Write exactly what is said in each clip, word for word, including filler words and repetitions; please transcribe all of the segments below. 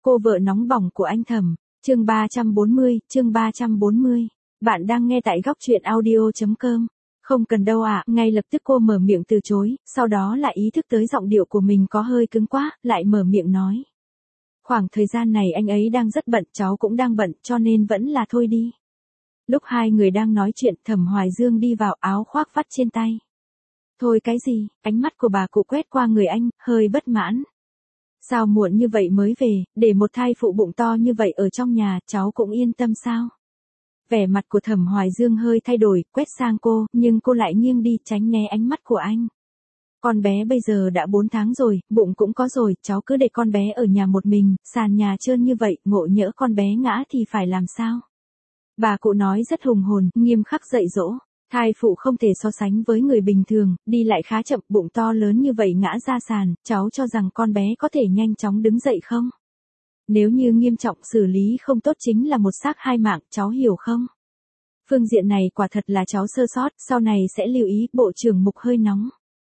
Cô vợ nóng bỏng của anh Thẩm, chương ba trăm bốn mươi, chương ba trăm bốn mươi. Bạn đang nghe tại góc truyện audio chấm com. Không cần đâu ạ, à, ngay lập tức cô mở miệng từ chối, sau đó lại ý thức tới giọng điệu của mình có hơi cứng quá, lại mở miệng nói. Khoảng thời gian này anh ấy đang rất bận, cháu cũng đang bận, cho nên vẫn là thôi đi. Lúc hai người đang nói chuyện, Thẩm Hoài Dương đi vào, áo khoác vắt trên tay. Thôi cái gì, ánh mắt của bà cụ quét qua người anh, hơi bất mãn. Sao muộn như vậy mới về, để một thai phụ bụng to như vậy ở trong nhà, cháu cũng yên tâm sao? Vẻ mặt của Thẩm Hoài Dương hơi thay đổi, quét sang cô, nhưng cô lại nghiêng đi, tránh né ánh mắt của anh. Con bé bây giờ đã bốn tháng rồi, bụng cũng có rồi, cháu cứ để con bé ở nhà một mình, sàn nhà trơn như vậy, ngộ nhỡ con bé ngã thì phải làm sao? Bà cụ nói rất hùng hồn, nghiêm khắc dạy dỗ. Thai phụ không thể so sánh với người bình thường, đi lại khá chậm, bụng to lớn như vậy ngã ra sàn, cháu cho rằng con bé có thể nhanh chóng đứng dậy không? Nếu như nghiêm trọng xử lý không tốt chính là một xác hai mạng, cháu hiểu không? Phương diện này quả thật là cháu sơ sót, sau này sẽ lưu ý. Bộ trưởng Mục hơi nóng.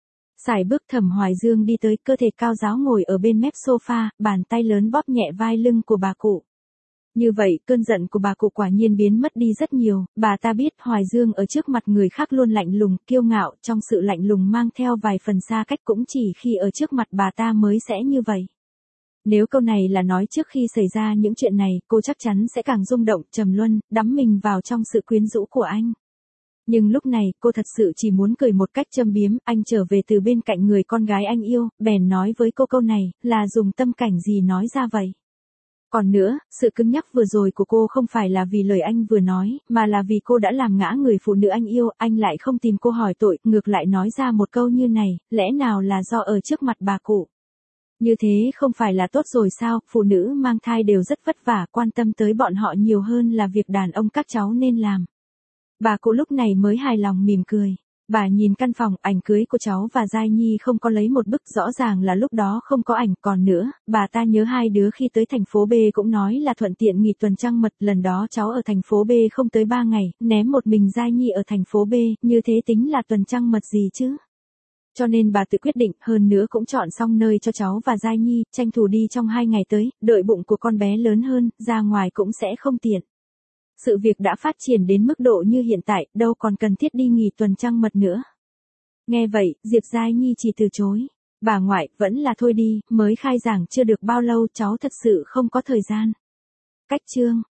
Sải bước. Thẩm Hoài Dương đi tới, cơ thể cao ráo ngồi ở bên mép sofa, bàn tay lớn bóp nhẹ vai lưng của bà cụ. Như vậy, cơn giận của bà cụ quả nhiên biến mất đi rất nhiều, bà ta biết Hoài Dương ở trước mặt người khác luôn lạnh lùng, kiêu ngạo, trong sự lạnh lùng mang theo vài phần xa cách, cũng chỉ khi ở trước mặt bà ta mới sẽ như vậy. Nếu câu này là nói trước khi xảy ra những chuyện này, cô chắc chắn sẽ càng rung động, trầm luân, đắm mình vào trong sự quyến rũ của anh. Nhưng lúc này, cô thật sự chỉ muốn cười một cách châm biếm. Anh trở về từ bên cạnh người con gái anh yêu, bèn nói với cô câu này, là dùng tâm cảnh gì nói ra vậy? Còn nữa, sự cứng nhắc vừa rồi của cô không phải là vì lời anh vừa nói, mà là vì cô đã làm ngã người phụ nữ anh yêu, anh lại không tìm cô hỏi tội, ngược lại nói ra một câu như này, lẽ nào là do ở trước mặt bà cụ. Như thế không phải là tốt rồi sao, phụ nữ mang thai đều rất vất vả, quan tâm tới bọn họ nhiều hơn là việc đàn ông các cháu nên làm. Bà cụ lúc này mới hài lòng mỉm cười. Bà nhìn căn phòng, ảnh cưới của cháu và Giai Nhi không có lấy một bức, rõ ràng là lúc đó không có ảnh. Còn nữa, bà ta nhớ hai đứa khi tới thành phố B cũng nói là thuận tiện nghỉ tuần trăng mật, lần đó cháu ở thành phố B không tới ba ngày, ném một mình Giai Nhi ở thành phố B, như thế tính là tuần trăng mật gì chứ? Cho nên bà tự quyết định, hơn nữa cũng chọn xong nơi cho cháu và Giai Nhi, tranh thủ đi trong hai ngày tới, đợi bụng của con bé lớn hơn, ra ngoài cũng sẽ không tiện. Sự việc đã phát triển đến mức độ như hiện tại, đâu còn cần thiết đi nghỉ tuần trăng mật nữa. Nghe vậy, Diệp Giai Nhi chỉ từ chối. Bà ngoại, vẫn là thôi đi, mới khai giảng chưa được bao lâu, cháu thật sự không có thời gian. Cách chương.